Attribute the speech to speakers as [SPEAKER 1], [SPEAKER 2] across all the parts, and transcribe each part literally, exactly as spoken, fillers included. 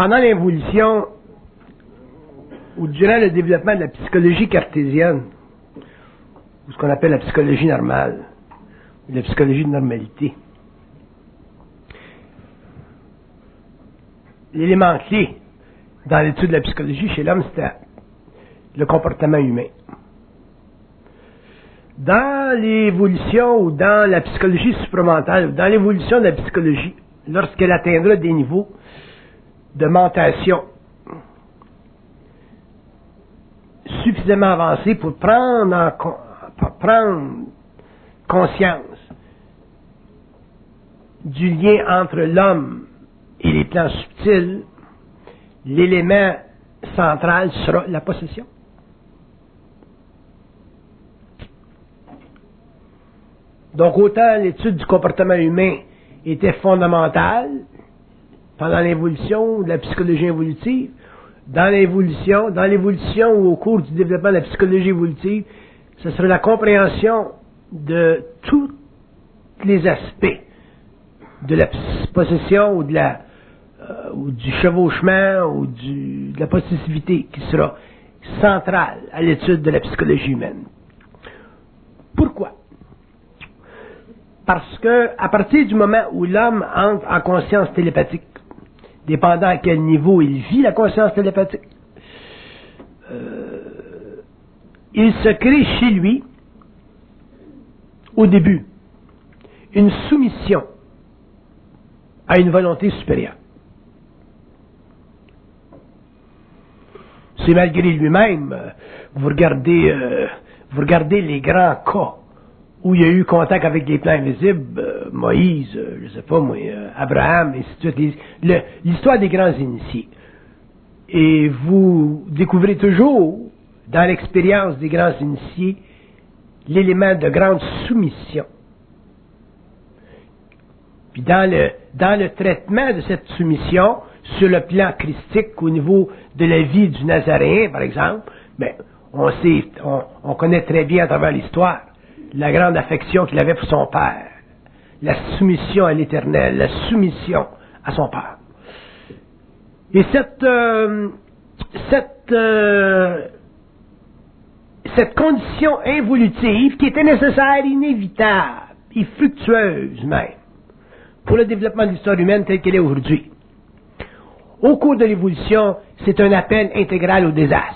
[SPEAKER 1] pendant l'évolution, ou durant le développement de la psychologie cartésienne, ou ce qu'on appelle la psychologie normale, ou la psychologie de normalité, l'élément clé dans l'étude de la psychologie chez l'homme, c'était le comportement humain. Dans l'évolution ou dans la psychologie supramentale, ou dans l'évolution de la psychologie, lorsqu'elle atteindra des niveaux de mentation suffisamment avancés pour prendre, en, pour prendre conscience du lien entre l'homme et les plans subtils, l'élément central sera la possession. Donc, autant l'étude du comportement humain était fondamentale pendant l'évolution de la psychologie évolutive, dans l'évolution, dans l'évolution ou au cours du développement de la psychologie évolutive, ce serait la compréhension de tous les aspects de la possession ou de la euh, ou du chevauchement ou du, de la possessivité qui sera centrale à l'étude de la psychologie humaine. Pourquoi? Parce que, à partir du moment où l'homme entre en conscience télépathique, dépendant à quel niveau il vit la conscience télépathique, euh, il se crée chez lui, au début, une soumission à une volonté supérieure. C'est malgré lui-même, vous regardez, euh, vous regardez les grands cas où il y a eu contact avec des plans invisibles, euh, Moïse, euh, je sais pas moi, euh, Abraham, et ainsi de suite, le, l'histoire des grands initiés. Et vous découvrez toujours, dans l'expérience des grands initiés, l'élément de grande soumission. Puis dans le, dans le traitement de cette soumission, sur le plan christique, au niveau de la vie du Nazaréen, par exemple, ben, on sait, on, on connaît très bien à travers l'histoire la grande affection qu'il avait pour son père, la soumission à l'Éternel, la soumission à son père. Et cette euh, cette euh, cette condition involutive qui était nécessaire, inévitable et fructueuse même pour le développement de l'histoire humaine telle qu'elle est aujourd'hui. Au cours de l'évolution, c'est un appel intégral au désastre.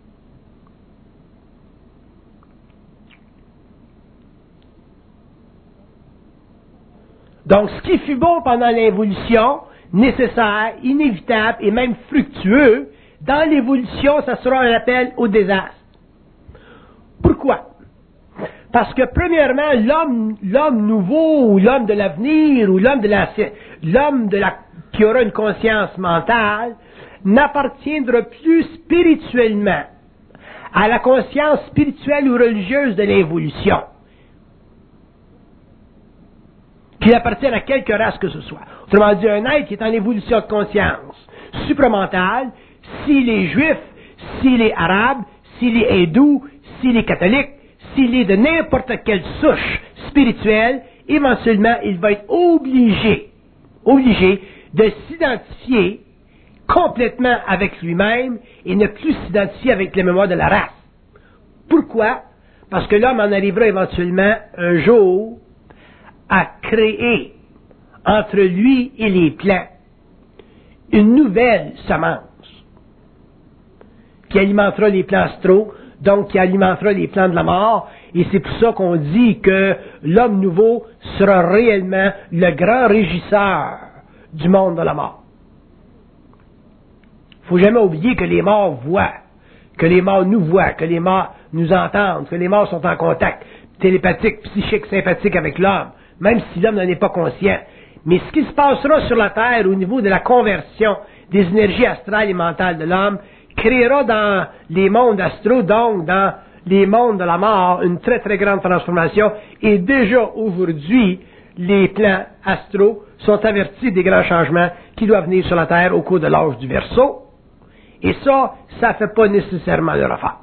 [SPEAKER 1] Donc, ce qui fut bon pendant l'évolution, nécessaire, inévitable et même fructueux, dans l'évolution, ça sera un appel au désastre. Pourquoi? Parce que, premièrement, l'homme, l'homme nouveau, ou l'homme de l'avenir, ou l'homme de la, l'homme de la, qui aura une conscience mentale, n'appartiendra plus spirituellement à la conscience spirituelle ou religieuse de l'évolution, qu'il appartienne à quelque race que ce soit. Autrement dit, un être qui est en évolution de conscience supramentale, s'il est juif, s'il est arabe, s'il est hindou, s'il est catholique, s'il est de n'importe quelle souche spirituelle, éventuellement, il va être obligé, obligé de s'identifier complètement avec lui-même et ne plus s'identifier avec les mémoires de la race. Pourquoi? Parce que l'homme en arrivera éventuellement un jour à créer entre lui et les plants une nouvelle semence qui alimentera les plans astraux, donc qui alimentera les plans de la mort, et c'est pour ça qu'on dit que l'homme nouveau sera réellement le grand régisseur du monde de la mort. Il ne faut jamais oublier que les morts voient, que les morts nous voient, que les morts nous entendent, que les morts sont en contact télépathique, psychique, sympathique avec l'homme, même si l'homme n'en est pas conscient. Mais ce qui se passera sur la Terre au niveau de la conversion des énergies astrales et mentales de l'homme créera dans les mondes astraux, donc dans les mondes de la mort, une très très grande transformation. Et déjà aujourd'hui, les plans astraux sont avertis des grands changements qui doivent venir sur la Terre au cours de l'âge du Verseau. Et ça, ça ne fait pas nécessairement leur affaire.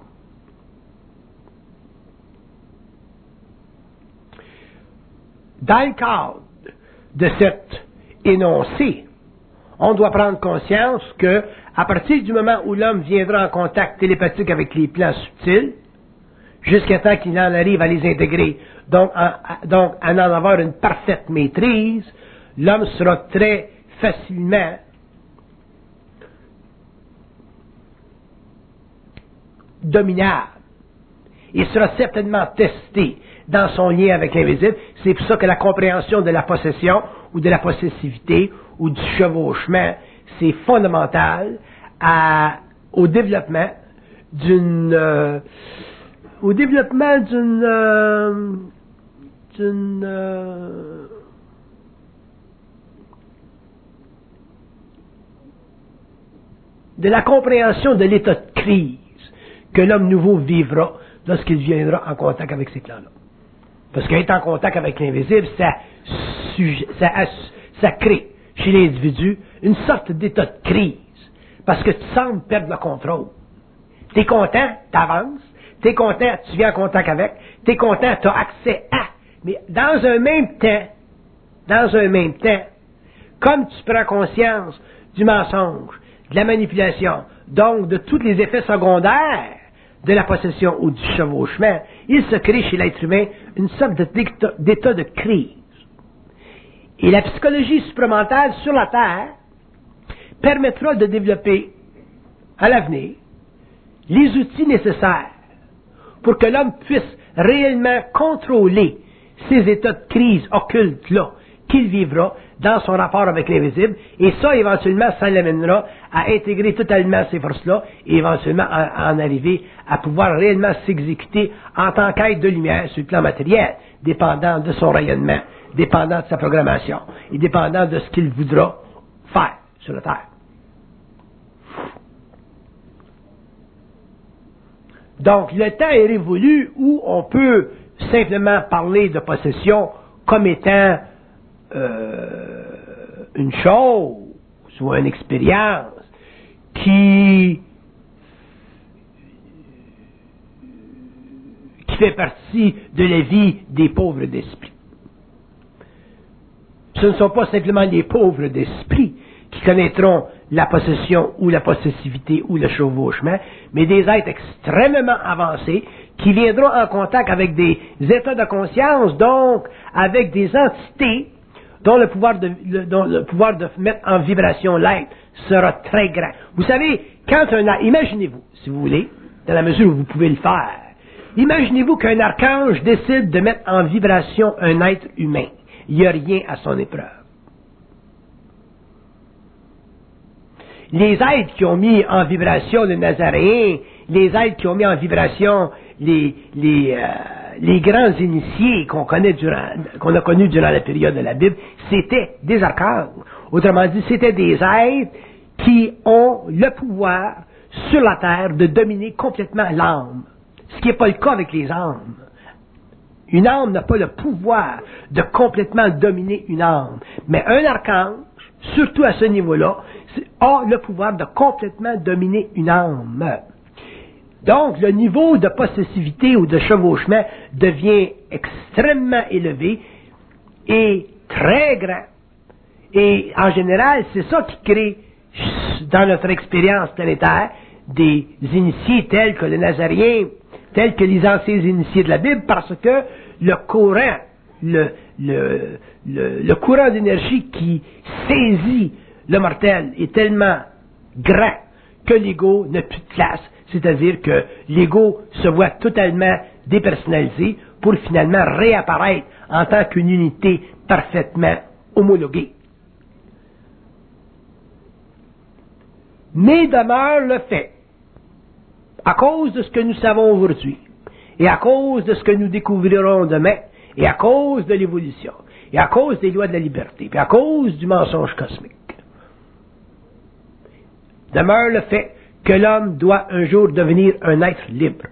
[SPEAKER 1] Dans le cadre de cet énoncé, on doit prendre conscience que, à partir du moment où l'homme viendra en contact télépathique avec les plans subtils, jusqu'à temps qu'il en arrive à les intégrer, donc à, à, donc à en avoir une parfaite maîtrise, l'homme sera très facilement dominable. Il sera certainement testé dans son lien avec l'invisible. C'est pour ça que la compréhension de la possession ou de la possessivité ou du chevauchement, c'est fondamental à, au développement d'une euh, au développement d'une euh, d'une euh, de la compréhension de l'état de crise que l'homme nouveau vivra lorsqu'il viendra en contact avec ces plans-là. Parce qu'être en contact avec l'invisible, ça, ça, ça crée chez l'individu une sorte d'état de crise. Parce que tu sembles perdre le contrôle. Tu es content, tu avances. Tu es content, tu viens en contact avec. Tu es content, tu as accès à. Mais dans un même temps, dans un même temps, comme tu prends conscience du mensonge, de la manipulation, donc de tous les effets secondaires de la possession ou du chevauchement, il se crée chez l'être humain une sorte d'état de crise. Et la psychologie supramentale sur la Terre permettra de développer à l'avenir les outils nécessaires pour que l'homme puisse réellement contrôler ces états de crise occultes-là qu'il vivra dans son rapport avec l'invisible, et ça, éventuellement, ça l'amènera à intégrer totalement ces forces-là, et éventuellement à, à en arriver à pouvoir réellement s'exécuter en tant qu'être de lumière sur le plan matériel, dépendant de son rayonnement, dépendant de sa programmation, et dépendant de ce qu'il voudra faire sur la Terre. Donc, le temps est révolu où on peut simplement parler de possession comme étant euh, une chose ou une expérience qui, qui fait partie de la vie des pauvres d'esprit. Ce ne sont pas simplement les pauvres d'esprit qui connaîtront la possession ou la possessivité ou le chevauchement, mais des êtres extrêmement avancés qui viendront en contact avec des états de conscience, donc avec des entités dont le pouvoir de, le, dont le pouvoir de mettre en vibration l'être sera très grand. Vous savez, quand un imaginez-vous, si vous voulez, dans la mesure où vous pouvez le faire, imaginez-vous qu'un archange décide de mettre en vibration un être humain. Il n'y a rien à son épreuve. Les êtres qui ont mis en vibration le Nazaréen, les êtres qui ont mis en vibration les, les, euh, les grands initiés qu'on connaît durant, qu'on a connus durant la période de la Bible, c'était des archanges. Autrement dit, c'était des êtres qui ont le pouvoir sur la terre de dominer complètement l'âme. Ce qui n'est pas le cas avec les âmes. Une âme n'a pas le pouvoir de complètement dominer une âme. Mais un archange, surtout à ce niveau-là, a le pouvoir de complètement dominer une âme. Donc, le niveau de possessivité ou de chevauchement devient extrêmement élevé et très grand. Et en général, c'est ça qui crée, dans notre expérience planétaire, des initiés tels que le Nazaréen, tels que les anciens initiés de la Bible, parce que le courant, le, le, le, le courant d'énergie qui saisit le mortel est tellement grand que l'ego n'a plus de place. C'est-à-dire que l'ego se voit totalement dépersonnalisé pour finalement réapparaître en tant qu'une unité parfaitement homologuée. Mais demeure le fait, à cause de ce que nous savons aujourd'hui, et à cause de ce que nous découvrirons demain, et à cause de l'évolution, et à cause des lois de la liberté, et à cause du mensonge cosmique, demeure le fait que l'homme doit un jour devenir un être libre.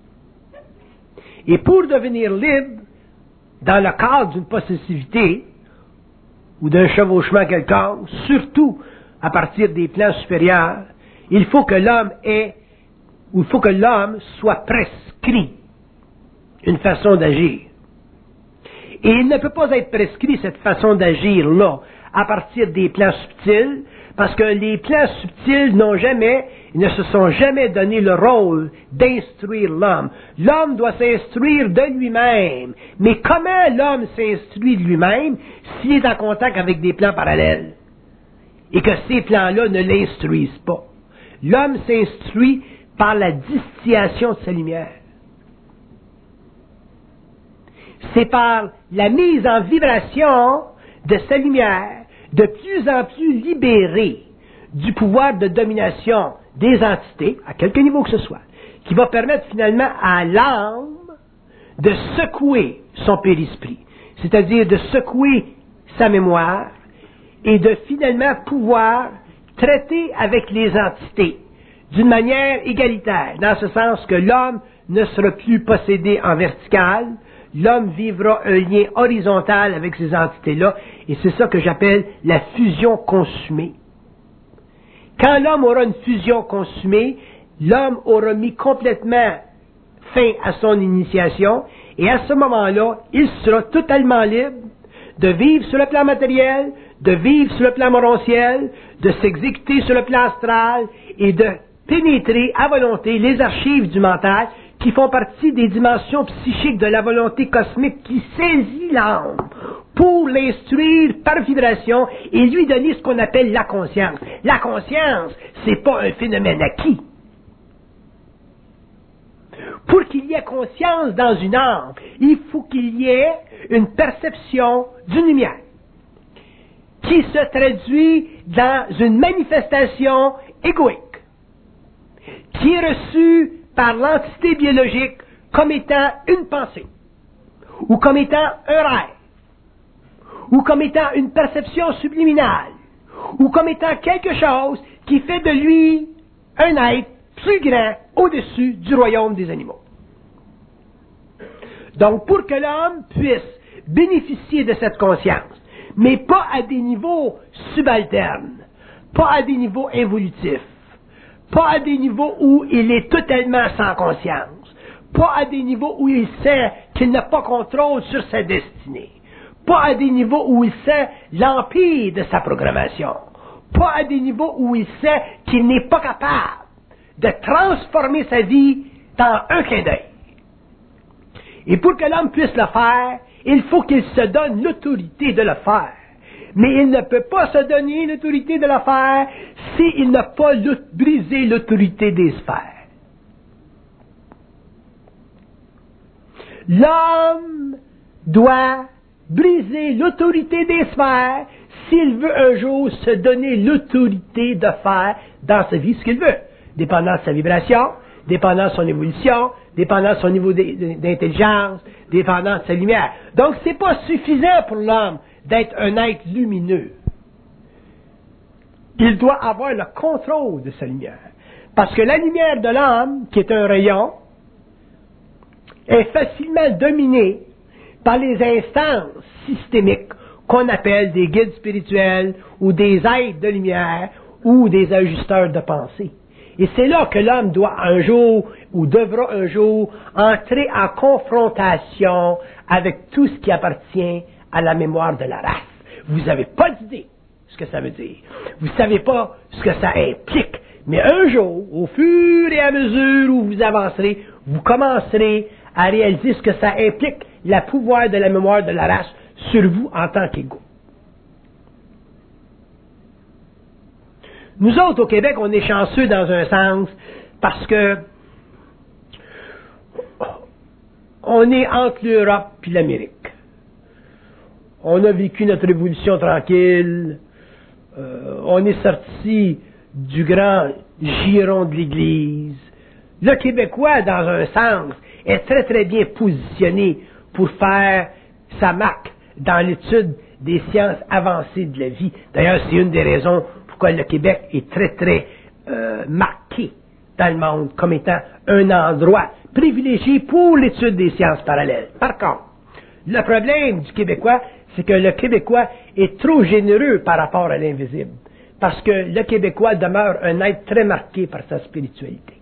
[SPEAKER 1] Et pour devenir libre, dans le cadre d'une possessivité ou d'un chevauchement quelconque, surtout à partir des plans supérieurs, il faut que l'homme ait, ou il faut que l'homme soit prescrit une façon d'agir. Et il ne peut pas être prescrit cette façon d'agir-là à partir des plans subtils, Parce que les plans subtils n'ont jamais, ne se sont jamais donné le rôle d'instruire l'homme. L'homme doit s'instruire de lui-même. Mais comment l'homme s'instruit de lui-même s'il est en contact avec des plans parallèles? Et que ces plans-là ne l'instruisent pas. L'homme s'instruit par la distillation de sa lumière. C'est par la mise en vibration de sa lumière, de plus en plus libérée du pouvoir de domination des entités, à quelque niveau que ce soit, qui va permettre finalement à l'âme de secouer son périsprit, c'est-à-dire de secouer sa mémoire et de finalement pouvoir traiter avec les entités d'une manière égalitaire, dans ce sens que l'homme ne sera plus possédé en vertical, l'homme vivra un lien horizontal avec ces entités-là, et c'est ça que j'appelle la fusion consumée. Quand l'homme aura une fusion consumée, l'homme aura mis complètement fin à son initiation, et à ce moment-là, il sera totalement libre de vivre sur le plan matériel, de vivre sur le plan morontiel, de s'exécuter sur le plan astral, et de pénétrer à volonté les archives du mental qui font partie des dimensions psychiques de la volonté cosmique qui saisit l'âme pour l'instruire par vibration et lui donner ce qu'on appelle la conscience. La conscience, c'est pas un phénomène acquis. Pour qu'il y ait conscience dans une âme, il faut qu'il y ait une perception d'une lumière qui se traduit dans une manifestation égoïque, qui est reçue par l'entité biologique comme étant une pensée, ou comme étant un rêve, ou comme étant une perception subliminale, ou comme étant quelque chose qui fait de lui un être plus grand au-dessus du royaume des animaux. Donc, pour que l'homme puisse bénéficier de cette conscience, mais pas à des niveaux subalternes, pas à des niveaux involutifs, pas à des niveaux où il est totalement sans conscience, pas à des niveaux où il sait qu'il n'a pas contrôle sur sa destinée, pas à des niveaux où il sait l'empire de sa programmation, pas à des niveaux où il sait qu'il n'est pas capable de transformer sa vie dans un clin d'œil. Et pour que l'homme puisse le faire, il faut qu'il se donne l'autorité de le faire. Mais il ne peut pas se donner l'autorité de le faire s'il n'a pas brisé l'autorité des sphères. L'homme doit briser l'autorité des sphères s'il veut un jour se donner l'autorité de faire dans sa vie ce qu'il veut, dépendant de sa vibration, dépendant de son évolution, dépendant de son niveau d'intelligence, dépendant de sa lumière. Donc, c'est pas suffisant pour l'homme d'être un être lumineux. Il doit avoir le contrôle de sa lumière. Parce que la lumière de l'âme, qui est un rayon, est facilement dominée par les instances systémiques qu'on appelle des guides spirituels ou des êtres de lumière ou des ajusteurs de pensée. Et c'est là que l'homme doit un jour, ou devra un jour, entrer en confrontation avec tout ce qui appartient à la mémoire de la race. Vous n'avez pas d'idée ce que ça veut dire. Vous ne savez pas ce que ça implique. Mais un jour, au fur et à mesure où vous avancerez, vous commencerez à réaliser ce que ça implique, le pouvoir de la mémoire de la race sur vous en tant qu'égaux. Nous autres, au Québec, on est chanceux dans un sens parce que on est entre l'Europe et l'Amérique. On a vécu notre révolution tranquille. Euh, on est sorti du grand giron de l'Église. Le Québécois, dans un sens, est très très bien positionné pour faire sa marque dans l'étude des sciences avancées de la vie. D'ailleurs, c'est une des raisons pourquoi le Québec est très très euh, marqué dans le monde comme étant un endroit privilégié pour l'étude des sciences parallèles. Par contre, le problème du Québécois, c'est que le Québécois est trop généreux par rapport à l'invisible. Parce que le Québécois demeure un être très marqué par sa spiritualité.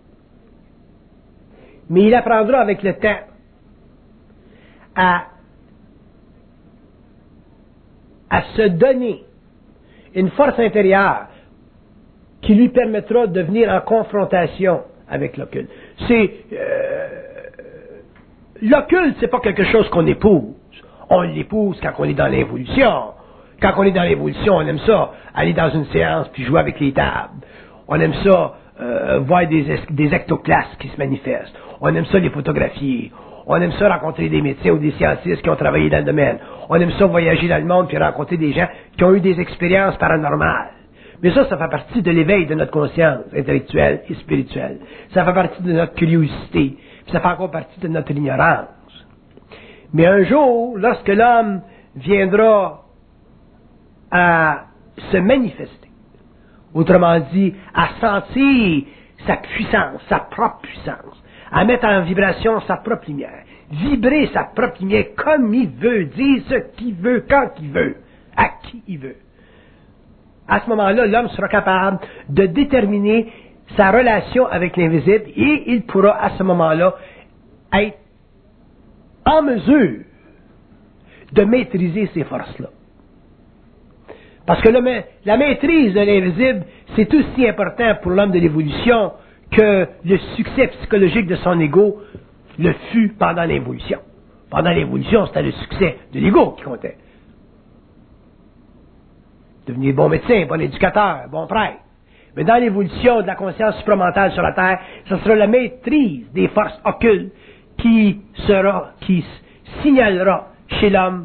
[SPEAKER 1] Mais il apprendra avec le temps à, à se donner une force intérieure qui lui permettra de venir en confrontation avec l'occulte. C'est euh, l'occulte, c'est pas quelque chose qu'on épouse. On l'épouse quand on est dans l'évolution. Quand on est dans l'évolution, on aime ça, aller dans une séance puis jouer avec les tables. On aime ça, euh, voir des, des ectoclastes qui se manifestent. On aime ça les photographier. On aime ça rencontrer des médecins ou des scientifiques qui ont travaillé dans le domaine. On aime ça voyager dans le monde puis rencontrer des gens qui ont eu des expériences paranormales. Mais ça, ça fait partie de l'éveil de notre conscience intellectuelle et spirituelle. Ça fait partie de notre curiosité. Puis ça fait encore partie de notre ignorance. Mais un jour, lorsque l'homme viendra à se manifester, autrement dit, à sentir sa puissance, sa propre puissance, à mettre en vibration sa propre lumière, vibrer sa propre lumière comme il veut, dire ce qu'il veut, quand il veut, à qui il veut. À ce moment-là, l'homme sera capable de déterminer sa relation avec l'invisible et il pourra à ce moment-là être en mesure de maîtriser ces forces-là. Parce que le, la maîtrise de l'invisible, c'est aussi important pour l'homme de l'évolution que le succès psychologique de son ego le fut pendant l'évolution. Pendant l'évolution, c'était le succès de l'ego qui comptait. Devenir bon médecin, bon éducateur, bon prêtre. Mais dans l'évolution de la conscience supramentale sur la Terre, ce sera la maîtrise des forces occultes qui sera, qui signalera chez l'homme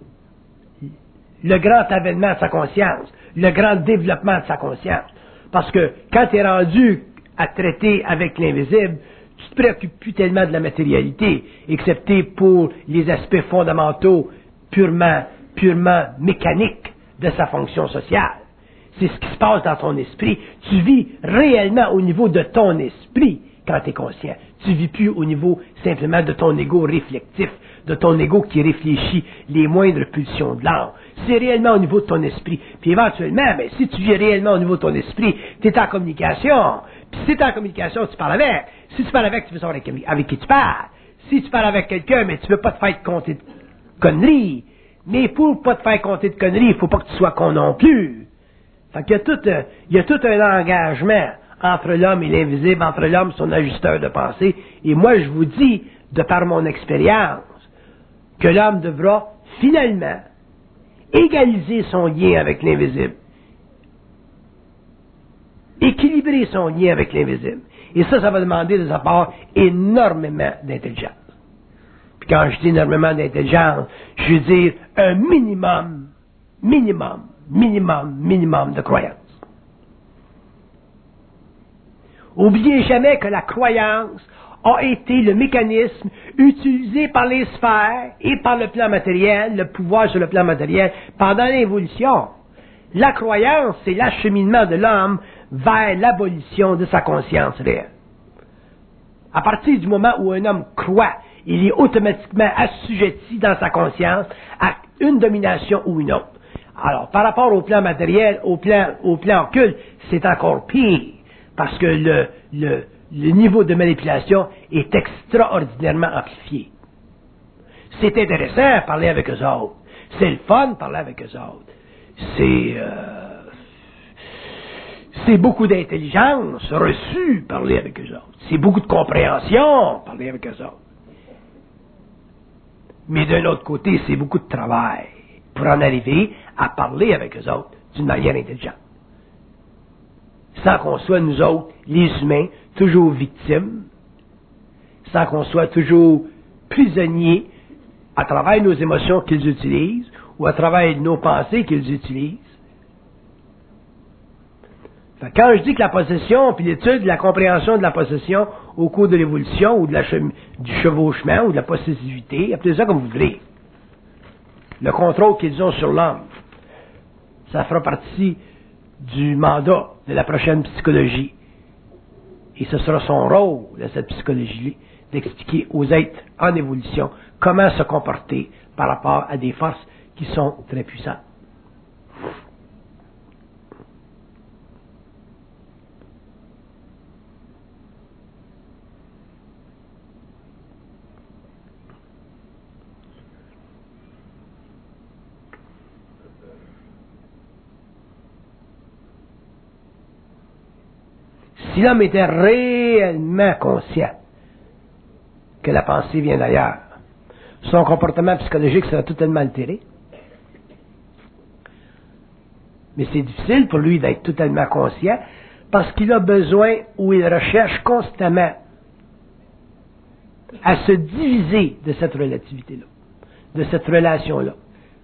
[SPEAKER 1] le grand avènement de sa conscience, le grand développement de sa conscience. Parce que quand tu es rendu à traiter avec l'invisible, tu te préoccupes plus tellement de la matérialité, excepté pour les aspects fondamentaux purement, purement mécaniques de sa fonction sociale. C'est ce qui se passe dans ton esprit. Tu vis réellement au niveau de ton esprit quand tu es conscient. Tu ne vis plus au niveau simplement de ton ego réflectif, de ton ego qui réfléchit les moindres pulsions de l'âme. C'est réellement au niveau de ton esprit. Puis éventuellement, ben, si tu vis réellement au niveau de ton esprit, tu es en communication. Puis si tu es en communication, tu parles avec. Si tu parles avec, tu veux savoir avec, avec qui tu parles. Si tu parles avec quelqu'un, mais tu ne veux pas te faire compter de conneries. Mais pour ne pas te faire compter de conneries, il ne faut pas que tu sois con non plus. Fait qu'il y a tout, euh, il y a tout un engagement entre l'homme et l'invisible, entre l'homme et son ajusteur de pensée. Et moi, je vous dis, de par mon expérience, que l'homme devra finalement égaliser son lien avec l'invisible. Équilibrer son lien avec l'invisible. Et ça, ça va demander de sa part énormément d'intelligence. Puis quand je dis énormément d'intelligence, je veux dire un minimum, minimum, minimum, minimum de croyance. Oubliez jamais que la croyance a été le mécanisme utilisé par les sphères et par le plan matériel, le pouvoir sur le plan matériel, pendant l'évolution. La croyance, c'est l'acheminement de l'homme vers l'abolition de sa conscience réelle. À partir du moment où un homme croit, il est automatiquement assujetti dans sa conscience à une domination ou une autre. Alors, par rapport au plan matériel, au plan, au plan occulte, c'est encore pire, parce que le, le, le niveau de manipulation est extraordinairement amplifié. C'est intéressant de parler avec eux autres. C'est le fun de parler avec eux autres. C'est, euh, c'est beaucoup d'intelligence reçue parler avec eux autres. C'est beaucoup de compréhension parler avec eux autres. Mais d'un autre côté, c'est beaucoup de travail pour en arriver à parler avec eux autres d'une manière intelligente. Sans qu'on soit, nous autres, les humains, toujours victimes, sans qu'on soit toujours prisonniers à travers nos émotions qu'ils utilisent ou à travers nos pensées qu'ils utilisent. Fait que quand je dis que la possession, puis l'étude, la compréhension de la possession au cours de l'évolution ou de la chem- du chevauchement ou de la possessivité, appelez ça comme vous voulez, le contrôle qu'ils ont sur l'homme, ça fera partie du mandat de la prochaine psychologie. Et ce sera son rôle de cette psychologie d'expliquer aux êtres en évolution comment se comporter par rapport à des forces qui sont très puissantes. Si l'homme était réellement conscient que la pensée vient d'ailleurs, son comportement psychologique serait totalement altéré. Mais c'est difficile pour lui d'être totalement conscient parce qu'il a besoin ou il recherche constamment à se diviser de cette relativité-là, de cette relation-là.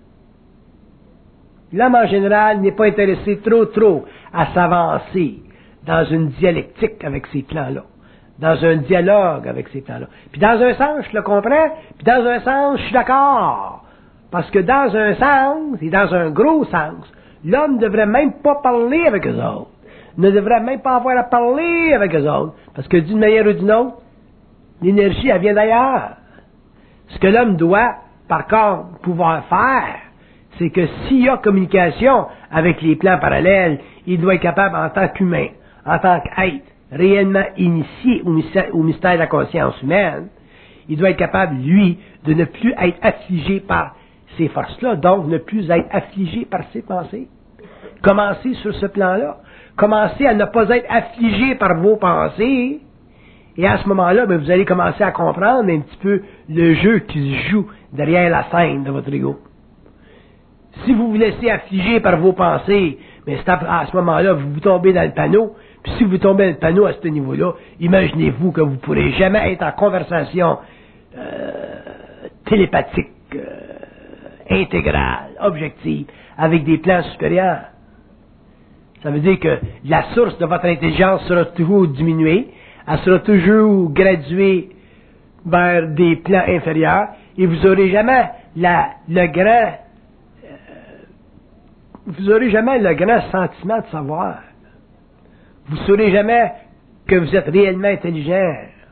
[SPEAKER 1] L'homme en général n'est pas intéressé trop trop à s'avancer dans une dialectique avec ces plans-là, dans un dialogue avec ces plans-là. Puis dans un sens, je le comprends, puis dans un sens, je suis d'accord. Parce que dans un sens, et dans un gros sens, l'homme ne devrait même pas parler avec eux autres. Ne devrait même pas avoir à parler avec eux autres. Parce que d'une manière ou d'une autre, l'énergie, elle vient d'ailleurs. Ce que l'homme doit, par contre, pouvoir faire, c'est que s'il y a communication avec les plans parallèles, il doit être capable, en tant qu'humain, en tant qu'être réellement initié au mystère, au mystère de la conscience humaine, il doit être capable, lui, de ne plus être affligé par ces forces-là, donc ne plus être affligé par ses pensées. Commencez sur ce plan-là. Commencez à ne pas être affligé par vos pensées. Et à ce moment-là, ben, vous allez commencer à comprendre un petit peu le jeu qui se joue derrière la scène de votre ego. Si vous vous laissez affliger par vos pensées, ben, c'est à, à ce moment-là, vous, vous tombez dans le panneau. Puis si vous tombez dans le panneau à ce niveau-là, imaginez-vous que vous ne pourrez jamais être en conversation euh, télépathique, euh, intégrale, objective, avec des plans supérieurs. Ça veut dire que la source de votre intelligence sera toujours diminuée, elle sera toujours graduée vers des plans inférieurs, et vous n'aurez jamais la, le grand, euh, vous n'aurez jamais le grand sentiment de savoir. Vous ne saurez jamais que vous êtes réellement intelligent.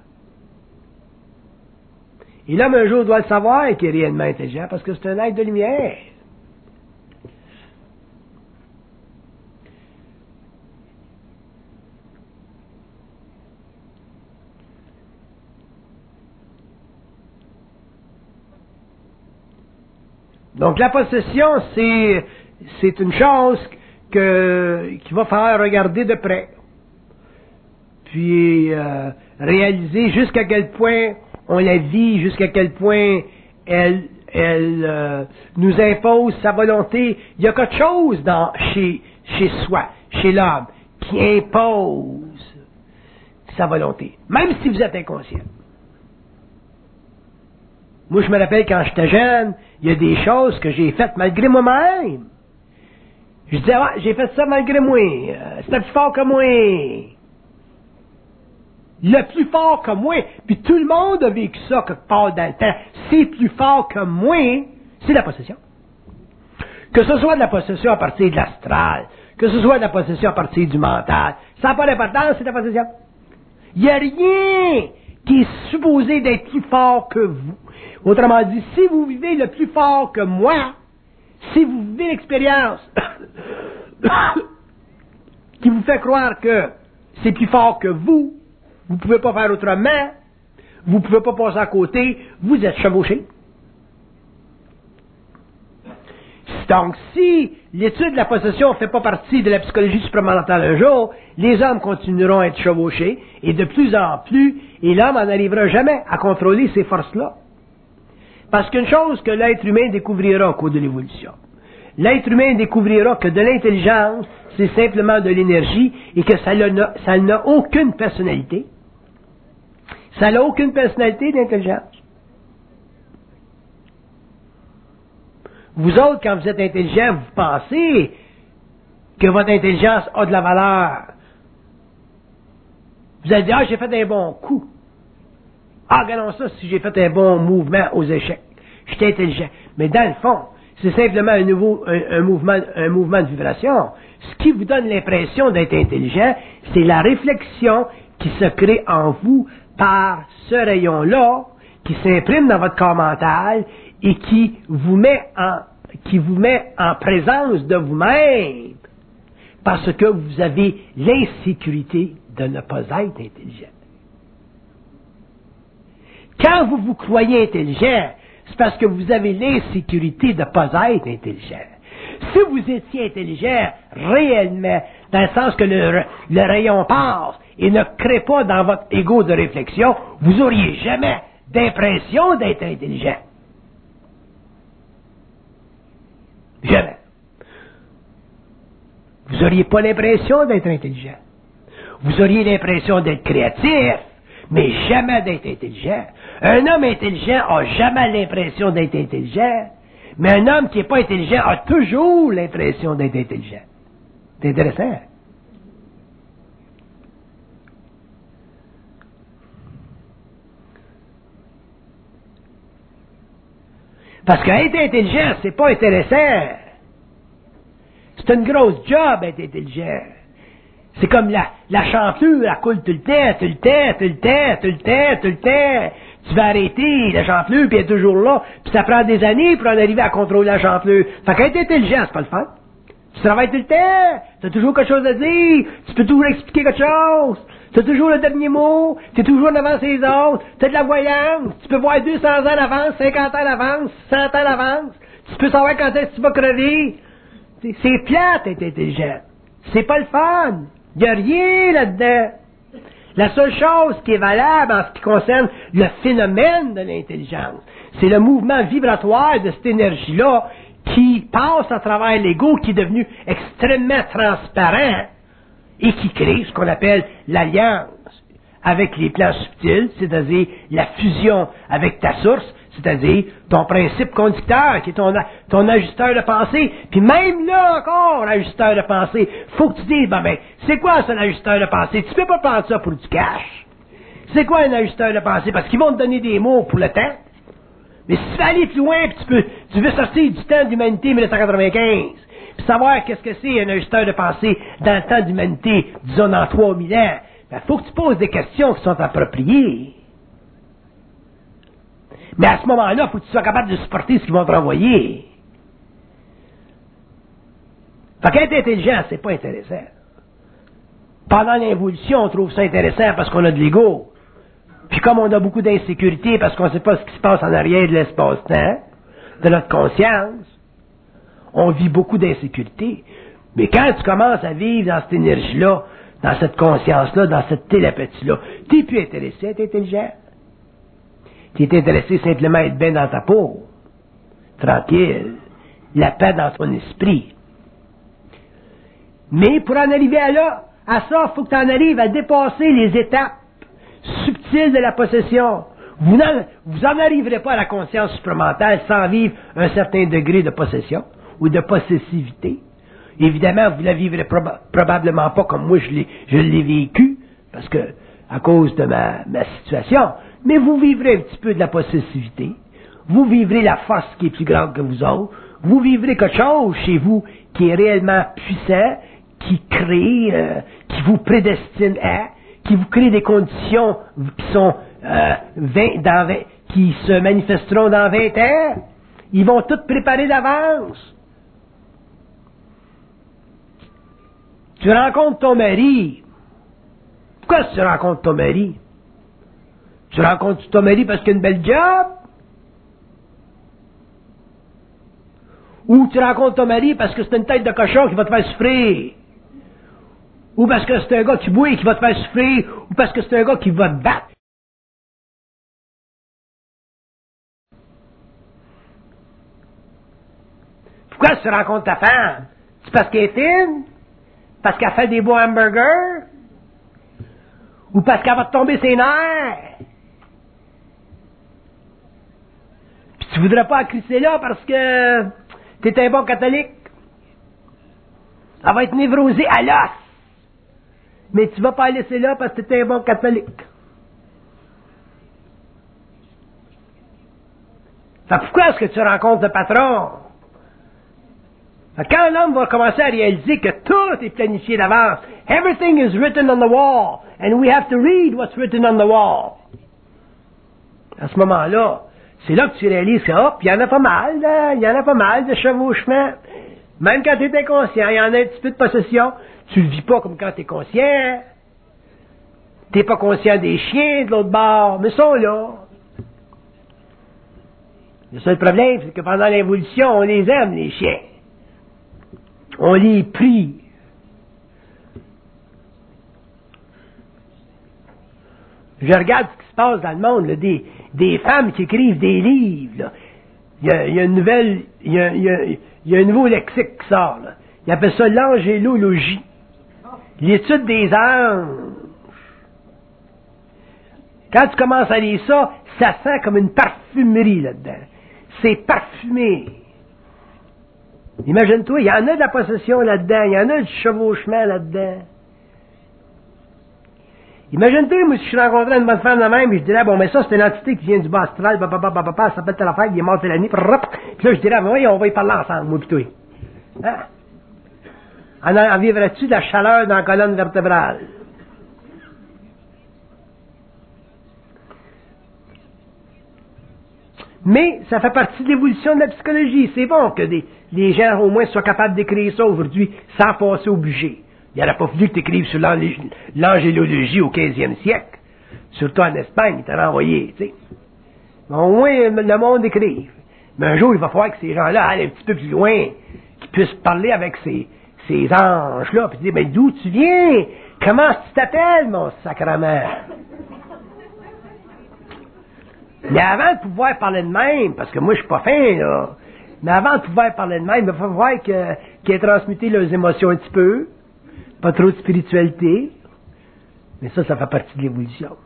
[SPEAKER 1] Et l'homme un jour doit le savoir qu'il est réellement intelligent, parce que c'est un être de lumière. Donc la possession, c'est, c'est une chose que, qu'il va falloir regarder de près. Puis euh, réaliser jusqu'à quel point on la vit, jusqu'à quel point elle, elle euh, nous impose sa volonté. Il y a quelque chose dans, chez, chez soi, chez l'homme, qui impose sa volonté, même si vous êtes inconscient. Moi, je me rappelle quand j'étais jeune, il y a des choses que j'ai faites malgré moi-même. Je disais, ah, j'ai fait ça malgré moi. Euh, c'était plus fort que moi. Le plus fort que moi. Puis tout le monde a vécu ça quelque part dans le temps. C'est plus fort que moi, c'est la possession. Que ce soit de la possession à partir de l'astral, que ce soit de la possession à partir du mental, ça n'a pas d'importance, c'est la possession. Il n'y a rien qui est supposé d'être plus fort que vous. Autrement dit, si vous vivez le plus fort que moi, si vous vivez l'expérience qui vous fait croire que c'est plus fort que vous, vous ne pouvez pas faire autrement, vous ne pouvez pas passer à côté, vous êtes chevauché. Donc, si l'étude de la possession ne fait pas partie de la psychologie supramentale un jour, les hommes continueront à être chevauchés, et de plus en plus, et l'homme n'en arrivera jamais à contrôler ces forces-là. Parce qu'une chose que l'être humain découvrira au cours de l'évolution, l'être humain découvrira que de l'intelligence, c'est simplement de l'énergie, et que ça n'a, ça n'a aucune personnalité. Ça n'a aucune personnalité d'intelligence. Vous autres, quand vous êtes intelligent, vous pensez que votre intelligence a de la valeur. Vous allez dire, ah, j'ai fait un bon coup. Ah, regardons ça, si j'ai fait un bon mouvement aux échecs. J'étais intelligent. Mais dans le fond, c'est simplement un, nouveau, un, un, mouvement, un mouvement de vibration. Ce qui vous donne l'impression d'être intelligent, c'est la réflexion qui se crée en vous par ce rayon-là, qui s'imprime dans votre corps mental et qui vous met en, qui vous met en présence de vous-même parce que vous avez l'insécurité de ne pas être intelligent. Quand vous vous croyez intelligent, c'est parce que vous avez l'insécurité de ne pas être intelligent. Si vous étiez intelligent, réellement, dans le sens que le, le rayon passe et ne crée pas dans votre ego de réflexion, vous n'auriez jamais d'impression d'être intelligent. Jamais. Vous n'auriez pas l'impression d'être intelligent. Vous auriez l'impression d'être créatif, mais jamais d'être intelligent. Un homme intelligent n'a jamais l'impression d'être intelligent, mais un homme qui n'est pas intelligent a toujours l'impression d'être intelligent. C'est intéressant. Parce qu'être intelligent, c'est pas intéressant. C'est une grosse job, être intelligent. C'est comme la, la chanflure, elle coule tout le temps, tout le temps, tout le temps, tout le temps, tout le temps. Tu vas arrêter la chanflure, puis elle est toujours là. Puis ça prend des années pour en arriver à contrôler la chanflure. Fait qu'être intelligent, c'est pas le fun. Tu travailles tout le temps. Tu as toujours quelque chose à dire. Tu peux toujours expliquer quelque chose. Tu as toujours le dernier mot. Tu es toujours devant les autres. Tu as de la voyance. Tu peux voir deux cents ans à l'avance, cinquante ans à l'avance, cent ans à l'avance. Tu peux savoir quand est-ce que tu vas crever. C'est plate être intelligent. C'est pas le fun. Il n'y a rien là-dedans. La seule chose qui est valable en ce qui concerne le phénomène de l'intelligence, c'est le mouvement vibratoire de cette énergie-là qui passe à travers l'ego, qui est devenu extrêmement transparent et qui crée ce qu'on appelle l'alliance avec les plans subtils, c'est-à-dire la fusion avec ta source, c'est-à-dire ton principe conducteur, qui est ton, ton ajusteur de pensée. Puis même là encore, l'ajusteur de pensée, faut que tu dises, ben, ben, c'est quoi ça, l'ajusteur de pensée? Tu peux pas prendre ça pour du cash. C'est quoi un ajusteur de pensée? Parce qu'ils vont te donner des mots pour le temps. Mais si tu veux aller plus loin, puis tu peux, tu veux sortir du temps d'humanité mille neuf cent quatre-vingt-quinze, puis savoir qu'est-ce que c'est un ajusteur de pensée dans le temps d'humanité, disons dans trois mille ans, ben, faut que tu poses des questions qui sont appropriées. Mais à ce moment-là, il faut que tu sois capable de supporter ce qu'ils vont te renvoyer. Fait qu'être intelligent, c'est pas intéressant. Pendant l'évolution, on trouve ça intéressant parce qu'on a de l'ego. Puis comme on a beaucoup d'insécurité parce qu'on ne sait pas ce qui se passe en arrière de l'espace-temps, de notre conscience, on vit beaucoup d'insécurité. Mais quand tu commences à vivre dans cette énergie-là, dans cette conscience-là, dans cette télépathie-là, tu n'es plus intéressé à être intelligent. Tu es intéressé simplement à être bien dans ta peau, tranquille, la paix dans ton esprit. Mais pour en arriver à là, à ça, il faut que tu en arrives à dépasser les étapes subtiles de la possession. Vous n'en, vous en arriverez pas à la conscience supramentale sans vivre un certain degré de possession ou de possessivité. Évidemment, vous ne la vivrez proba- probablement pas comme moi je l'ai, je l'ai vécu, parce que, à cause de ma, ma situation, mais vous vivrez un petit peu de la possessivité. Vous vivrez la force qui est plus grande que vous autres. Vous vivrez quelque chose chez vous qui est réellement puissant, qui crée, euh, qui vous prédestine à, qui vous crée des conditions qui sont euh, vingt, dans vingt, qui se manifesteront dans vingt ans. Ils vont tout préparer d'avance. Tu rencontres ton mari. Pourquoi tu rencontres ton mari? Tu rencontres ton mari parce qu'il a une belle job? Ou tu rencontres ton mari parce que c'est une tête de cochon qui va te faire souffrir? Ou parce que c'est un gars qui boit et qui va te faire souffrir? Ou parce que c'est un gars qui va te battre? Pourquoi tu rencontres ta femme? C'est parce qu'elle est fine? Parce qu'elle fait des beaux hamburgers? Ou parce qu'elle va te tomber ses nerfs? Puis tu voudrais pas la crisser là parce que t'es un bon catholique? Elle va être névrosée à l'os. Mais tu vas pas la laisser là parce que t'es un bon catholique. Fait pourquoi est-ce que tu rencontres le patron? Quand l'homme va commencer à réaliser que tout est planifié d'avance, everything is written on the wall, and we have to read what's written on the wall. À ce moment-là, c'est là que tu réalises que, hop, il y en a pas mal, il y en a pas mal de chevauchements. Même quand tu es inconscient, il y en a un petit peu de possession. Tu le vis pas comme quand tu es conscient. Tu n'es pas conscient des chiens de l'autre bord, mais ils sont là. Le seul problème, c'est que pendant l'évolution, on les aime, les chiens. On les prie. Je regarde ce qui se passe dans le monde, là, des, des femmes qui écrivent des livres. Là. Il, y a, il y a une nouvelle, il y a, il y a, il y a un nouveau lexique qui sort. Là. Ils appellent ça l'angélologie. L'étude des anges. Quand tu commences à lire ça, ça sent comme une parfumerie là-dedans. C'est parfumé. Imagine-toi, il y en a de la possession là-dedans, il y en a du chevauchement là-dedans. Imagine-toi, moi, si je rencontrais une bonne femme de même, et je dirais, bon, mais ça, c'est une entité qui vient du bas astral, papa, papa, papa, ça s'appelle telle affaire, il est mort la nuit, puis là, je dirais, mais oui, on va y parler ensemble, moi, pis toi. Hein? En, en vivrais-tu de la chaleur dans la colonne vertébrale? Mais ça fait partie de l'évolution de la psychologie. C'est bon que des, les gens au moins soient capables d'écrire ça aujourd'hui sans passer au budget. Il n'aurait pas fallu que tu écrives sur l'angélologie au quinzième siècle. Surtout en Espagne, il t'a renvoyé, tu sais. Mais au moins, le monde écrive. Mais un jour, il va falloir que ces gens-là aillent un petit peu plus loin, qu'ils puissent parler avec ces, ces anges-là, puis dire, ben d'où tu viens? Comment tu t'appelles, mon sacrement? Mais avant de pouvoir parler de même, parce que moi je suis pas fin, là, mais avant de pouvoir parler de même, il faut voir que, qu'ils aient transmuté leurs émotions un petit peu, pas trop de spiritualité, mais ça, ça fait partie de l'évolution.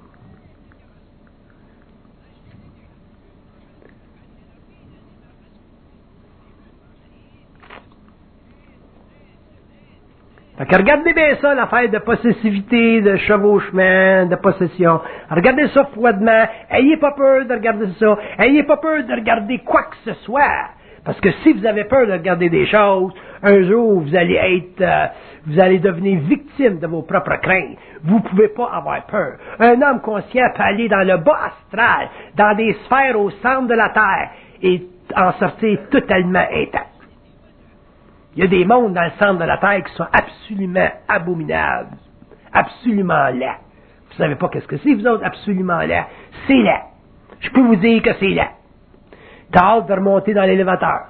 [SPEAKER 1] Fait que regardez bien ça, l'affaire de possessivité, de chevauchement, de possession. Regardez ça froidement. Ayez pas peur de regarder ça. Ayez pas peur de regarder quoi que ce soit. Parce que si vous avez peur de regarder des choses, un jour, vous allez être, euh, vous allez devenir victime de vos propres craintes. Vous pouvez pas avoir peur. Un homme conscient peut aller dans le bas astral, dans des sphères au centre de la Terre, et en sortir totalement intact. Il y a des mondes dans le centre de la Terre qui sont absolument abominables, absolument laids. Vous savez pas qu'est-ce que c'est, vous autres, absolument laids. C'est laid. Je peux vous dire que c'est laid. T'as hâte de remonter dans l'élévateur.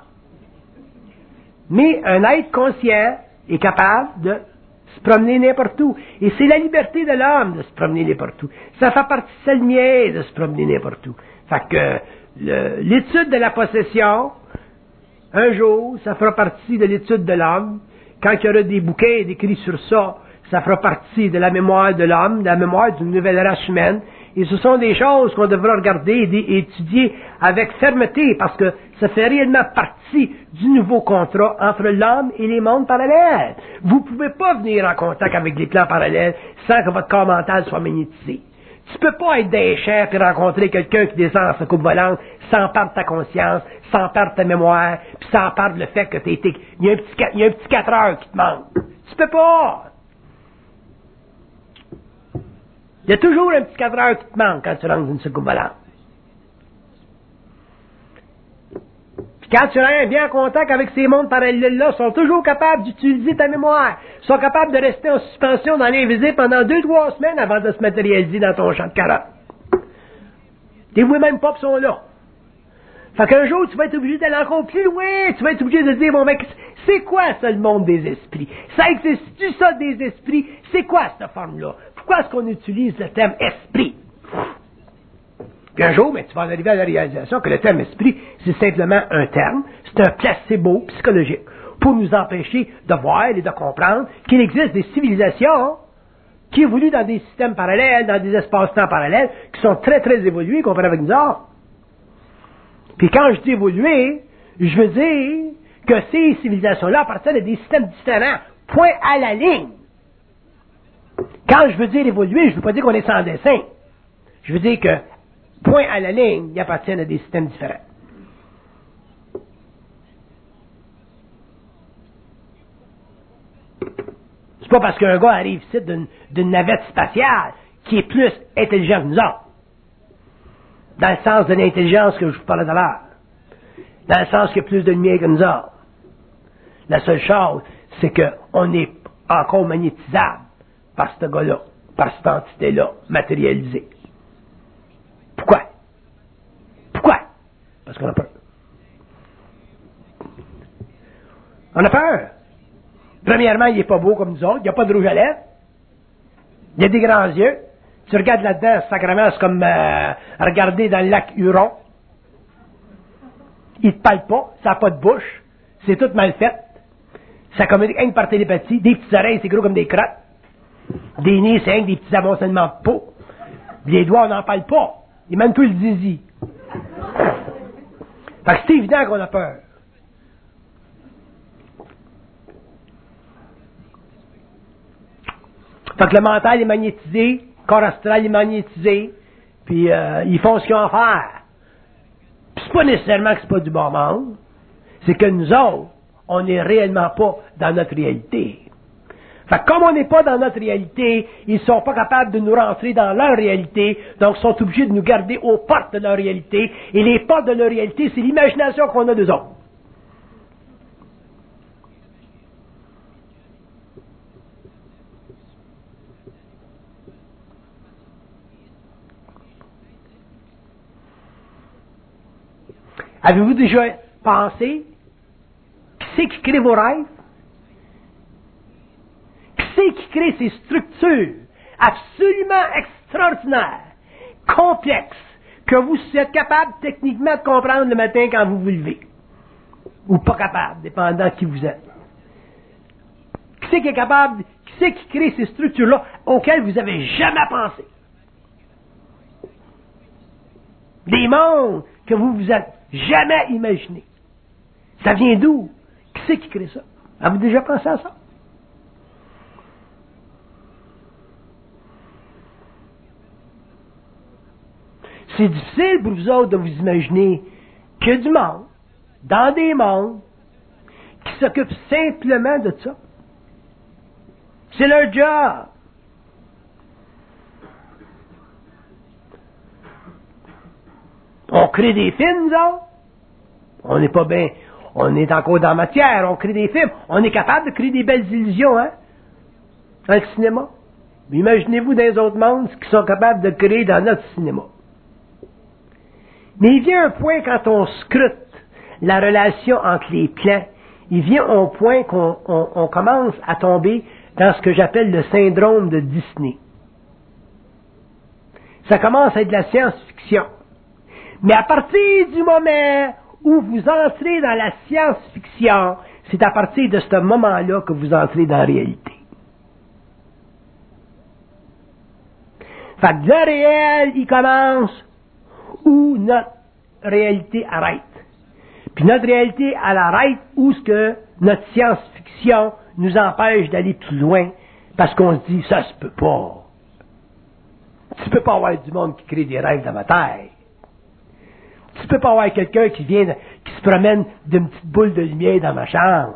[SPEAKER 1] Mais un être conscient est capable de se promener n'importe où. Et c'est la liberté de l'homme de se promener n'importe où. Ça fait partie de sa lumière de se promener n'importe où. Fait que le, l'étude de la possession, un jour, ça fera partie de l'étude de l'homme. Quand il y aura des bouquins décrits sur ça, ça fera partie de la mémoire de l'homme, de la mémoire d'une nouvelle race humaine. Et ce sont des choses qu'on devra regarder et étudier avec fermeté, parce que ça fait réellement partie du nouveau contrat entre l'homme et les mondes parallèles. Vous ne pouvez pas venir en contact avec les plans parallèles sans que votre corps mental soit magnétisé. Tu peux pas être des champs et rencontrer quelqu'un qui descend sa coupe volante sans perdre ta conscience, sans perdre ta mémoire, puis sans perdre le fait que t'es été, il y a un petit, il y a un petit quatre heures qui te manque. Tu peux pas! Il y a toujours un petit quatre heures qui te manque quand tu rentres dans une soucoupe volante. Puis quand tu rentres bien en contact avec ces mondes parallèles-là, ils sont toujours capables d'utiliser ta mémoire. Ils sont capables de rester en suspension dans l'invisible pendant deux, trois semaines avant de se matérialiser dans ton champ de carottes. T'es voué même pas qu'ils sont là. Fait qu'un jour, tu vas être obligé d'aller encore plus loin. Tu vas être obligé de dire, bon, mec, c'est quoi ça, le monde des esprits? Ça existe-tu, ça, des esprits? C'est quoi, cette forme-là? Pourquoi est-ce qu'on utilise le terme esprit? Puis un jour, mais tu vas en arriver à la réalisation que le terme esprit, c'est simplement un terme, c'est un placebo psychologique pour nous empêcher de voir et de comprendre qu'il existe des civilisations qui évoluent dans des systèmes parallèles, dans des espaces-temps parallèles, qui sont très, très évolués comparés avec nous autres. Puis quand je dis évoluer, je veux dire que ces civilisations-là appartiennent à des systèmes différents, point à la ligne. Quand je veux dire évoluer, je ne veux pas dire qu'on est sans dessin. Je veux dire que, point à la ligne, ils appartiennent à des systèmes différents. C'est pas parce qu'un gars arrive ici d'une, d'une navette spatiale qui est plus intelligent que nous autres. Dans le sens de l'intelligence que je vous parlais tout à l'heure. Dans le sens qu'il y a plus de lumière que nous autres. La seule chose, c'est qu'on est encore magnétisable par ce gars-là, par cette entité-là, matérialisée. Pourquoi? Pourquoi? Parce qu'on a peur. On a peur. Premièrement, il n'est pas beau comme nous autres, il n'y a pas de rouge à lèvres, il a des grands yeux, Tu regardes là-dedans, sacrément, c'est comme euh, regarder dans le lac Huron. Il te parle pas, ça n'a pas de bouche, c'est tout mal fait. Ça communique rien que par télépathie, des petites oreilles, c'est gros comme des crottes. Des nez, c'est rien que des petits amoncellements de peau. Les doigts, on n'en parle pas. Il même plus le zizi. Fait que c'est évident qu'on a peur. Fait que le mental est magnétisé, le corps astral est magnétisé, puis euh, ils font ce qu'ils ont à faire. Puis c'est pas nécessairement que c'est pas du bon monde, c'est que nous autres, on n'est réellement pas dans notre réalité. Fait que comme on n'est pas dans notre réalité, ils ne sont pas capables de nous rentrer dans leur réalité, donc ils sont obligés de nous garder aux portes de leur réalité, et les portes de leur réalité, c'est l'imagination qu'on a d'eux autres. Avez-vous déjà pensé qui c'est qui crée vos rêves? Qui c'est qui crée ces structures absolument extraordinaires, complexes, que vous êtes capable techniquement de comprendre le matin quand vous vous levez? Ou pas capable, dépendant de qui vous êtes. Qui c'est qui est capable, qui c'est qui crée ces structures-là auxquelles vous n'avez jamais pensé? Des mondes que vous vous êtes jamais imaginés. Ça vient d'où? Qui c'est qui crée ça? Avez-vous déjà pensé à ça? C'est difficile pour vous autres de vous imaginer qu'il y a du monde, dans des mondes, qui s'occupent simplement de ça. C'est leur job. On crée des films, nous autres. On n'est pas bien, on est encore dans la matière, on crée des films. On est capable de créer des belles illusions, hein, dans le cinéma. Mais imaginez-vous dans les autres mondes ce qu'ils sont capables de créer dans notre cinéma. Mais il vient un point quand on scrute la relation entre les plans, il vient un point qu'on on, on commence à tomber dans ce que j'appelle le syndrome de Disney. Ça commence à être de la science-fiction. Mais à partir du moment où vous entrez dans la science-fiction, c'est à partir de ce moment-là que vous entrez dans la réalité. Fait que le réel, il commence où notre réalité arrête. Puis notre réalité, elle arrête où ce que notre science-fiction nous empêche d'aller plus loin, parce qu'on se dit, ça se peut pas. Tu peux pas avoir du monde qui crée des rêves dans ma tête. Tu peux pas avoir quelqu'un qui vient, de, qui se promène d'une petite boule de lumière dans ma chambre.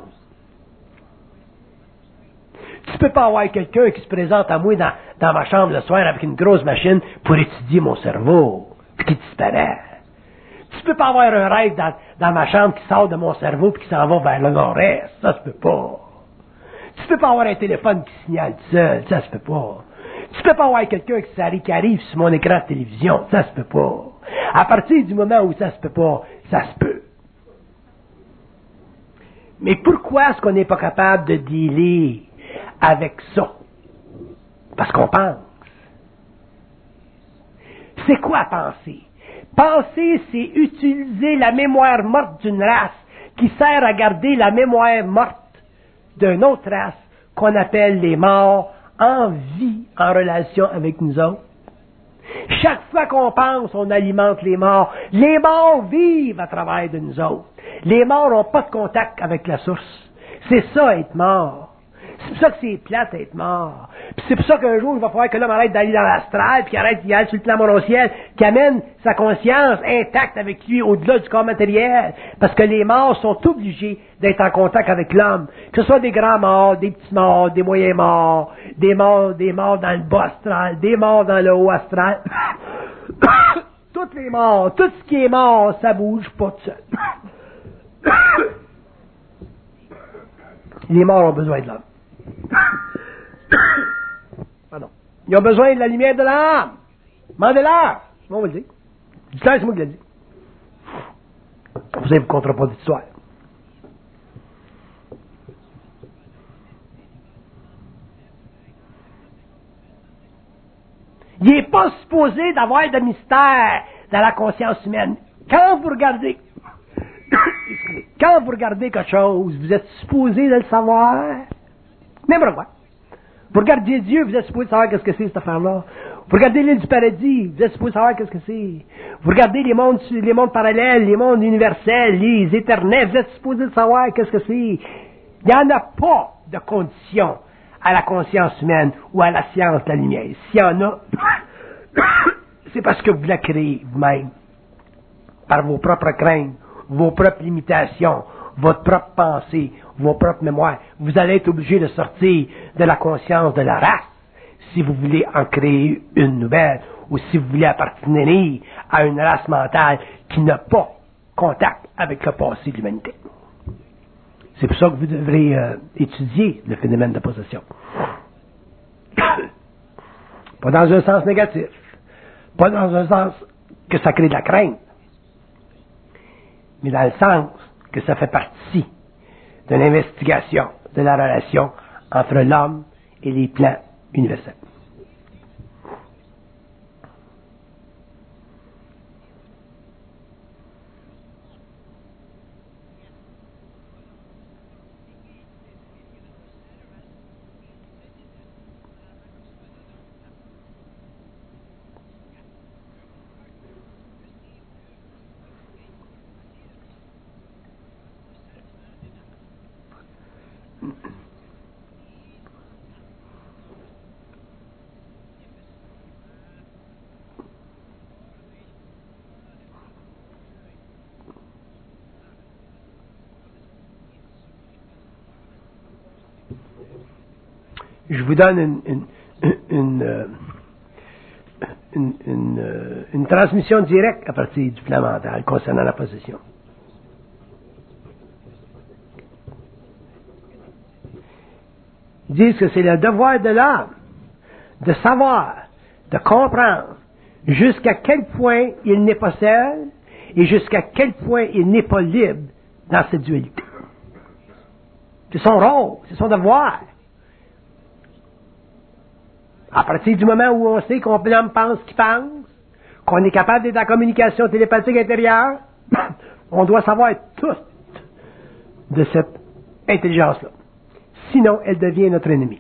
[SPEAKER 1] Tu peux pas avoir quelqu'un qui se présente à moi dans, dans ma chambre le soir avec une grosse machine pour étudier mon cerveau, puis qui disparaît. Tu peux pas avoir un rêve dans, dans ma chambre qui sort de mon cerveau puis qui s'en va vers le nord-est. Ça se peut pas. Tu peux pas avoir un téléphone qui signale tout seul. Ça se peut pas. Tu peux pas avoir quelqu'un qui, s'arrive, qui arrive sur mon écran de télévision. Ça se peut pas. À partir du moment où ça se peut pas, ça se peut. Mais pourquoi est-ce qu'on n'est pas capable de dealer avec ça? Parce qu'on pense. C'est quoi penser? Penser, c'est utiliser la mémoire morte d'une race qui sert à garder la mémoire morte d'une autre race qu'on appelle les morts en vie en relation avec nous autres. Chaque fois qu'on pense, on alimente les morts. Les morts vivent à travers de nous autres. Les morts n'ont pas de contact avec la source. C'est ça, être mort. C'est pour ça que c'est plate être mort. Puis c'est pour ça qu'un jour, il va falloir que l'homme arrête d'aller dans l'astral, puis qu'il arrête d'y aller sur le plan morontiel, qu'il amène sa conscience intacte avec lui au-delà du corps matériel. Parce que les morts sont obligés d'être en contact avec l'homme. Que ce soit des grands morts, des petits morts, des moyens morts, des morts, des morts dans le bas astral, des morts dans le haut astral. Toutes les morts, tout ce qui est mort, ça bouge pas tout seul. Les morts ont besoin de l'homme. Pardon. Ils ont besoin de la lumière de l'âme. Mandez-leur. On va le dire. Du temps, c'est moi qui l'ai dit. Vous savez, vous ne compterez pas d'histoire. Il n'est pas supposé d'avoir de mystère dans la conscience humaine. Quand vous regardez, quand vous regardez quelque chose, vous êtes supposé de le savoir. N'importe quoi. Vous regardez Dieu, vous êtes supposé savoir qu'est-ce que c'est cette affaire-là. Vous regardez l'île du paradis, vous êtes supposé savoir qu'est-ce que c'est. Vous regardez les mondes, les mondes parallèles, les mondes universels, les éternels, vous êtes supposé savoir qu'est-ce que c'est. Il n'y en a pas de condition à la conscience humaine ou à la science de la lumière. S'il y en a, c'est parce que vous la créez vous-même, par vos propres craintes, vos propres limitations, votre propre pensée, vos propres mémoires. Vous allez être obligé de sortir de la conscience de la race si vous voulez en créer une nouvelle ou si vous voulez appartenir à une race mentale qui n'a pas contact avec le passé de l'humanité. C'est pour ça que vous devrez euh, étudier le phénomène de possession. Pas dans un sens négatif, pas dans un sens que ça crée de la crainte, mais dans le sens que ça fait partie de l'investigation de la relation entre l'homme et les plans universels. Je vous donne une, une, une, une, une, une transmission directe à partir du plan mental concernant la possession. Ils disent que c'est le devoir de l'homme de savoir, de comprendre jusqu'à quel point il n'est pas seul et jusqu'à quel point il n'est pas libre dans cette dualité. C'est son rôle, c'est son devoir. À partir du moment où on sait qu'on l'homme pense qu'il pense, qu'on est capable d'être en communication télépathique intérieure, on doit savoir tout de cette intelligence-là. Sinon, elle devient notre ennemi.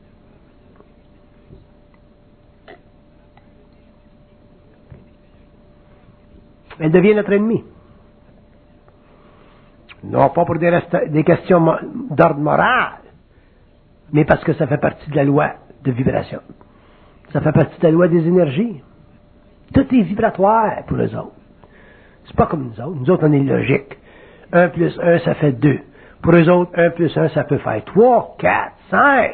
[SPEAKER 1] Elle devient notre ennemi. Non pas pour des, resta- des questions mo- d'ordre moral, mais parce que ça fait partie de la loi de vibration. Ça fait partie de la loi des énergies. Tout est vibratoire pour eux autres. C'est pas comme nous autres. Nous autres, on est logique. Un plus un, ça fait deux. Pour eux autres, un plus un, ça peut faire trois, quatre, cinq.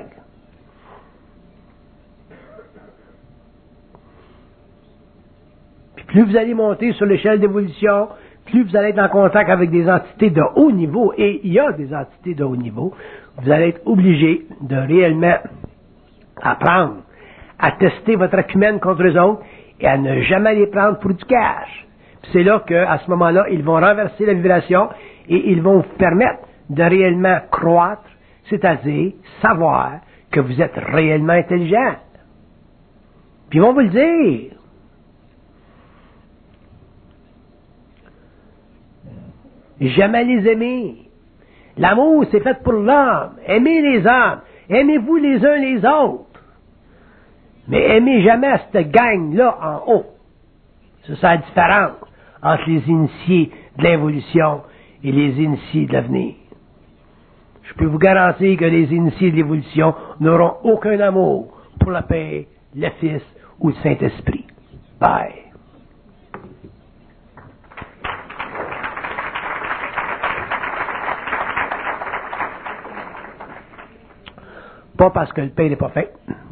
[SPEAKER 1] Puis plus vous allez monter sur l'échelle d'évolution, plus vous allez être en contact avec des entités de haut niveau, et il y a des entités de haut niveau, vous allez être obligé de réellement apprendre à tester votre acumène contre eux autres et à ne jamais les prendre pour du cash. Puis c'est là qu'à ce moment-là, ils vont renverser la vibration et ils vont vous permettre de réellement croître, c'est-à-dire savoir que vous êtes réellement intelligent. Puis ils vont vous le dire. Jamais les aimer. L'amour, c'est fait pour l'homme. Aimez les hommes. Aimez-vous les uns les autres. Mais aimez jamais cette gang-là en haut. C'est ça la différence entre les initiés de l'évolution et les initiés de l'avenir. Je peux vous garantir que les initiés de l'évolution n'auront aucun amour pour la paix, le Fils ou le Saint-Esprit. Bye. Pas parce que le Père n'est pas fait.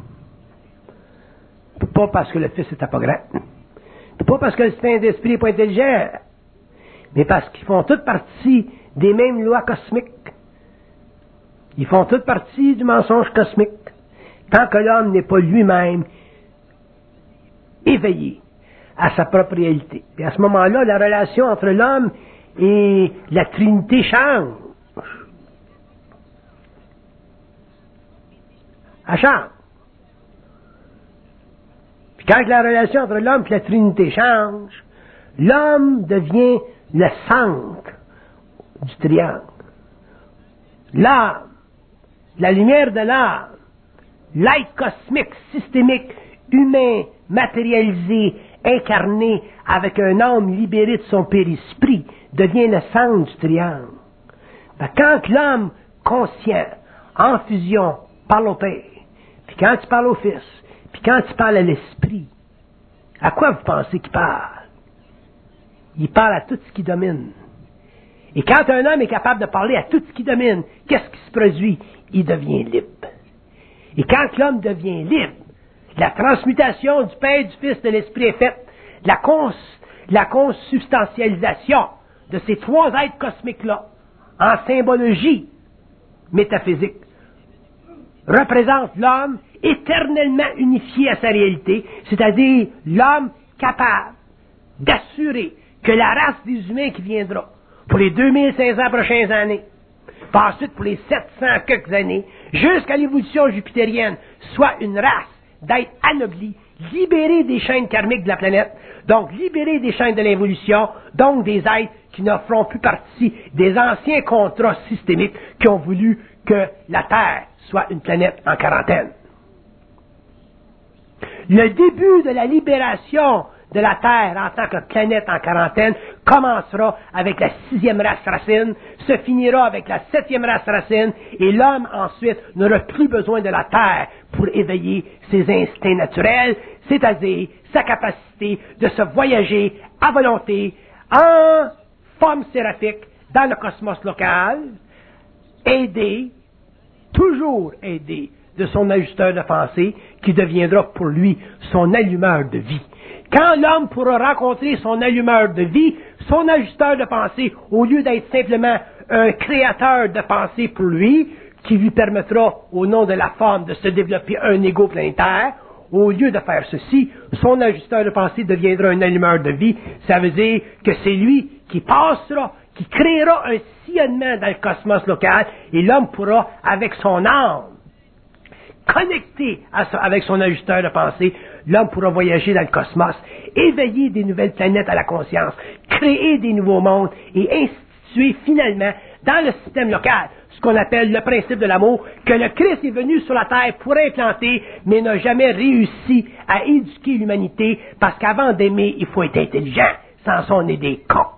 [SPEAKER 1] Pas parce que le Fils n'est pas grand. Pas parce que le Saint-Esprit n'est pas intelligent. Mais parce qu'ils font toute partie des mêmes lois cosmiques. Ils font toute partie du mensonge cosmique. Tant que l'homme n'est pas lui-même éveillé à sa propre réalité. Et à ce moment-là, la relation entre l'homme et la Trinité change. Elle change. Quand la relation entre l'homme et la Trinité change, l'homme devient le centre du triangle. L'âme, la lumière de l'âme, l'être cosmique, systémique, humain, matérialisé, incarné, avec un âme libéré de son périsprit, devient le centre du triangle. Ben, quand l'homme conscient, en fusion, parle au Père, puis quand tu parles au Fils, puis quand tu parles à l'Esprit, à quoi vous pensez qu'il parle? Il parle à tout ce qui domine. Et quand un homme est capable de parler à tout ce qui domine, qu'est-ce qui se produit? Il devient libre. Et quand l'homme devient libre, la transmutation du Père, du Fils, de l'Esprit est faite. La, cons, la consubstantialisation de ces trois êtres cosmiques-là, en symbologie métaphysique, représente l'homme éternellement unifié à sa réalité, c'est-à-dire l'homme capable d'assurer que la race des humains qui viendra pour les deux mille cinq cents prochaines années, puis ensuite pour les sept cents quelques années, jusqu'à l'évolution jupitérienne, soit une race d'êtres anoblis, libérés des chaînes karmiques de la planète, donc libérés des chaînes de l'évolution, donc des êtres qui ne feront plus partie des anciens contrats systémiques qui ont voulu que la Terre soit une planète en quarantaine. Le début de la libération de la Terre en tant que planète en quarantaine commencera avec la sixième race racine, se finira avec la septième race racine, et l'homme ensuite n'aura plus besoin de la Terre pour éveiller ses instincts naturels, c'est-à-dire sa capacité de se voyager à volonté en forme séraphique dans le cosmos local, aidé, toujours aidé de son ajusteur de pensée qui deviendra pour lui son allumeur de vie. Quand l'homme pourra rencontrer son allumeur de vie, son ajusteur de pensée, au lieu d'être simplement un créateur de pensée pour lui, qui lui permettra, au nom de la forme, de se développer un ego planétaire, au lieu de faire ceci, son ajusteur de pensée deviendra un allumeur de vie. Ça veut dire que c'est lui qui passera, qui créera un sillonnement dans le cosmos local, et l'homme pourra, avec son âme, connecté à son, avec son ajusteur de pensée, l'homme pourra voyager dans le cosmos, éveiller des nouvelles planètes à la conscience, créer des nouveaux mondes et instituer finalement dans le système local ce qu'on appelle le principe de l'amour, que le Christ est venu sur la terre pour implanter, mais n'a jamais réussi à éduquer l'humanité, parce qu'avant d'aimer, il faut être intelligent, sans ça on est des cons.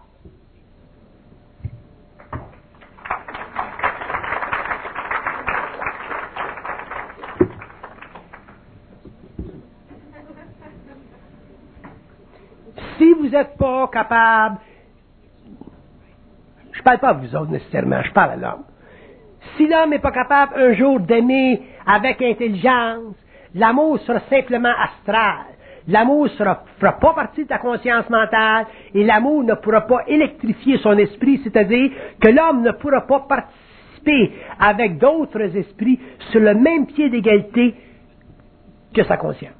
[SPEAKER 1] Si vous n'êtes pas capable, je ne parle pas à vous autres nécessairement, je parle à l'homme. Si l'homme n'est pas capable un jour d'aimer avec intelligence, l'amour sera simplement astral. L'amour ne fera pas partie de ta conscience mentale et l'amour ne pourra pas électrifier son esprit, c'est-à-dire que l'homme ne pourra pas participer avec d'autres esprits sur le même pied d'égalité que sa conscience.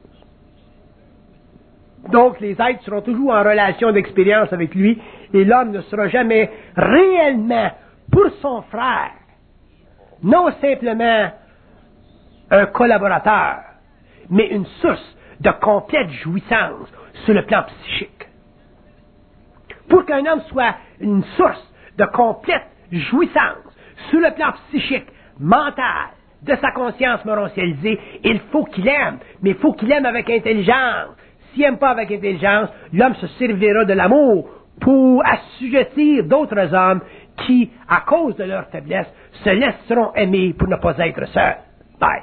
[SPEAKER 1] Donc, les êtres seront toujours en relation d'expérience avec lui, et l'homme ne sera jamais réellement, pour son frère, non simplement un collaborateur, mais une source de complète jouissance sur le plan psychique. Pour qu'un homme soit une source de complète jouissance sur le plan psychique, mental, de sa conscience morontialisée, il faut qu'il aime, mais il faut qu'il aime avec intelligence. S'il n'aime pas avec intelligence, l'homme se servira de l'amour pour assujettir d'autres hommes qui, à cause de leur faiblesse, se laisseront aimer pour ne pas être seuls. Bye.